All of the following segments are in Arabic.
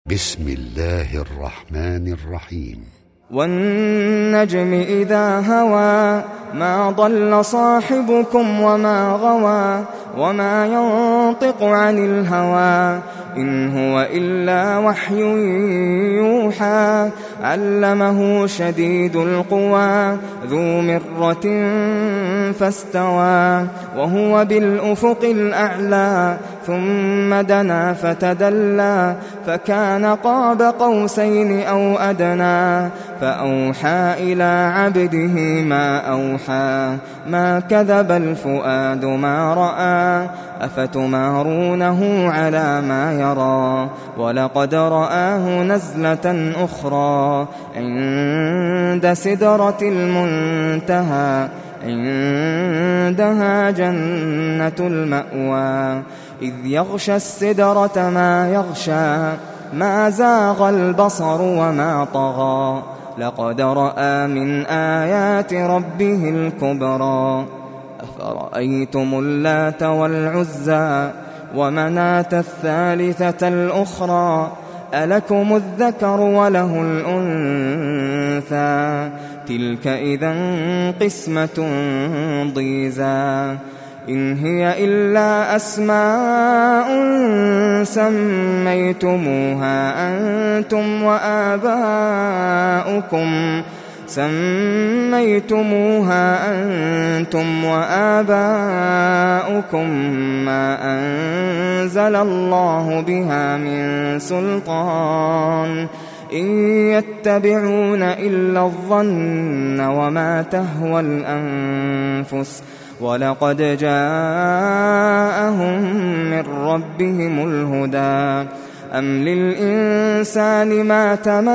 بسم الله الرحمن الرحيم. والنجم إذا هوى ما ضل صاحبكم وما غوى وما ينطق عن الهوى إن هو إلا وحي يوحى علمه شديد القوى ذو مرة فاستوى وهو بالأفق الأعلى ثم دنا فتدلى فكان قاب قوسين أو أدنى فأوحى إلى عبده ما أوحى ما كذب الفؤاد ما رأى أفتمارونه على ما يرى ولقد رآه نزلة أخرى عند سدرة المنتهى عندها جنة المأوى إذ يغشى السدرة ما يغشى ما زاغ البصر وما طغى لقد رأى من آيات ربه الكبرى أفرأيتم اللات والعزى ومناة الثالثة الأخرى ألكم الذكر وله الأنثى تلك إذا قسمة ضيزى إن هي إلا أسماء سميتموها أنتم وآباؤكم ما أنزل الله بها من سلطان إن يتبعون إلا الظن وما تهوى الأنفس ولقد جاءهم من ربهم الهدى أم للإنسان ما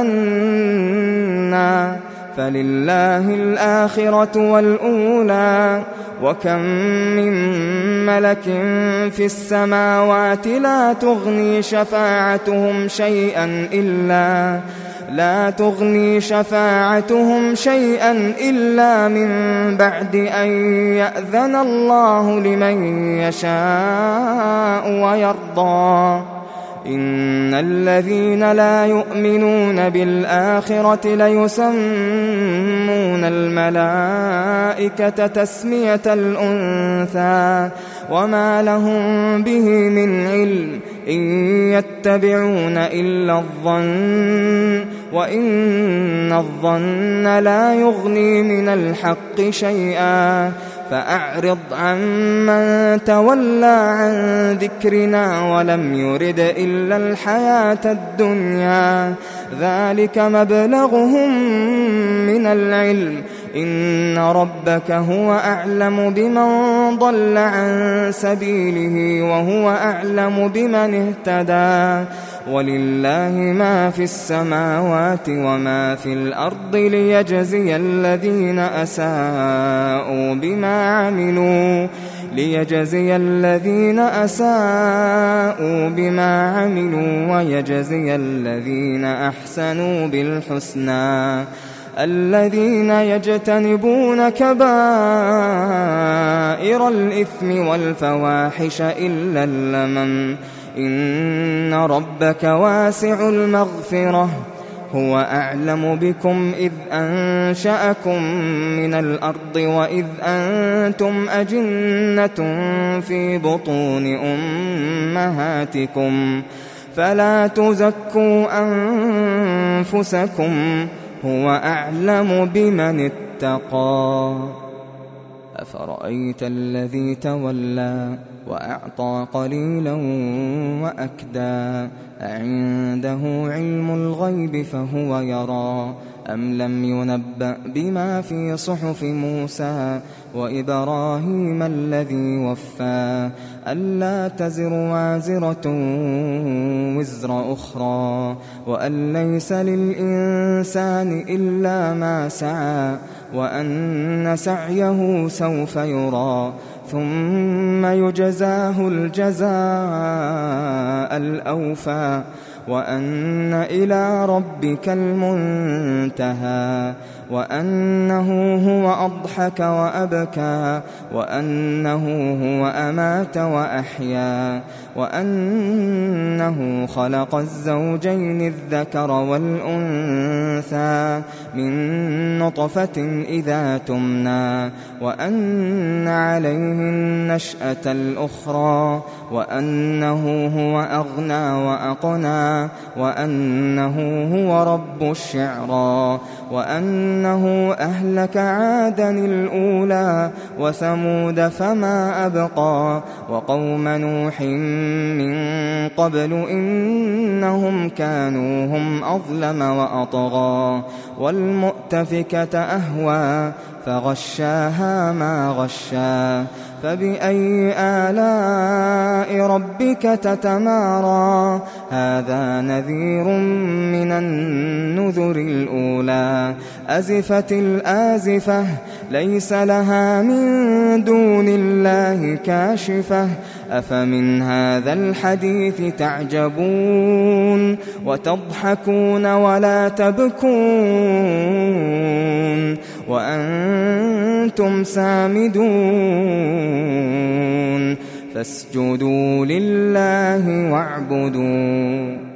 تمنى فلله الآخرة والأولى وكم من ملك في السماوات لا تغني شفاعتهم شيئا إلا من بعد أن يأذن الله لمن يشاء ويرضى إن الذين لا يؤمنون بالآخرة ليسمون الملائكة تسمية الأنثى وما لهم به من علم إن يتبعون إلا الظن وإن الظن لا يغني من الحق شيئا فأعرض عمن تولى عن ذكرنا ولم يرد إلا الحياة الدنيا ذلك مبلغهم من العلم إن ربك هو أعلم بمن ضل عن سبيله وهو أعلم بمن اهتدى ولله ما في السماوات وما في الأرض ليجزي الذين أساءوا بما عملوا ويجزي الذين أحسنوا بالحسنى الذين يجتنبون كبائر الإثم والفواحش إلا اللمم إن ربك واسع المغفرة هو أعلم بكم إذ أنشأكم من الأرض وإذ أنتم أجنة في بطون أمهاتكم فلا تزكوا أنفسكم هو أعلم بمن اتقى أفرأيت الذي تولى وأعطى قليلا وأكدى أعنده علم الغيب فهو يرى أم لم ينبأ بما في صحف موسى وإبراهيم الذي وفى ألا تزر وازرة وزر أخرى وأن ليس للإنسان إلا ما سعى وأن سعيه سوف يرى ثم يجزاه الجزاء الأوفى وأن إلى ربك المنتهى وأنه هو أضحك وأبكى وأنه هو أمات وأحيا وأنه خلق الزوجين الذكر والأنثى من نطفة إذا تمنى وأن عليه النشأة الأخرى وأنه هو أغنى وأقنى وأنه هو رب الشعرى وأنه أهلك عادا الأولى وثمود فما أبقى وقوم نوح من قبل إنهم كانوا هم أظلم وأطغى والمؤتفكة أهوى فغشاها ما غشا فبأي آلاء ربك تتمارى هذا نذير من النذر الأولى أزفت الآزفة ليس لها من دون الله كاشفة أفمن هذا الحديث تعجبون وتضحكون ولا تبكون وأنتم سامدون فاسجدوا لله واعبدوا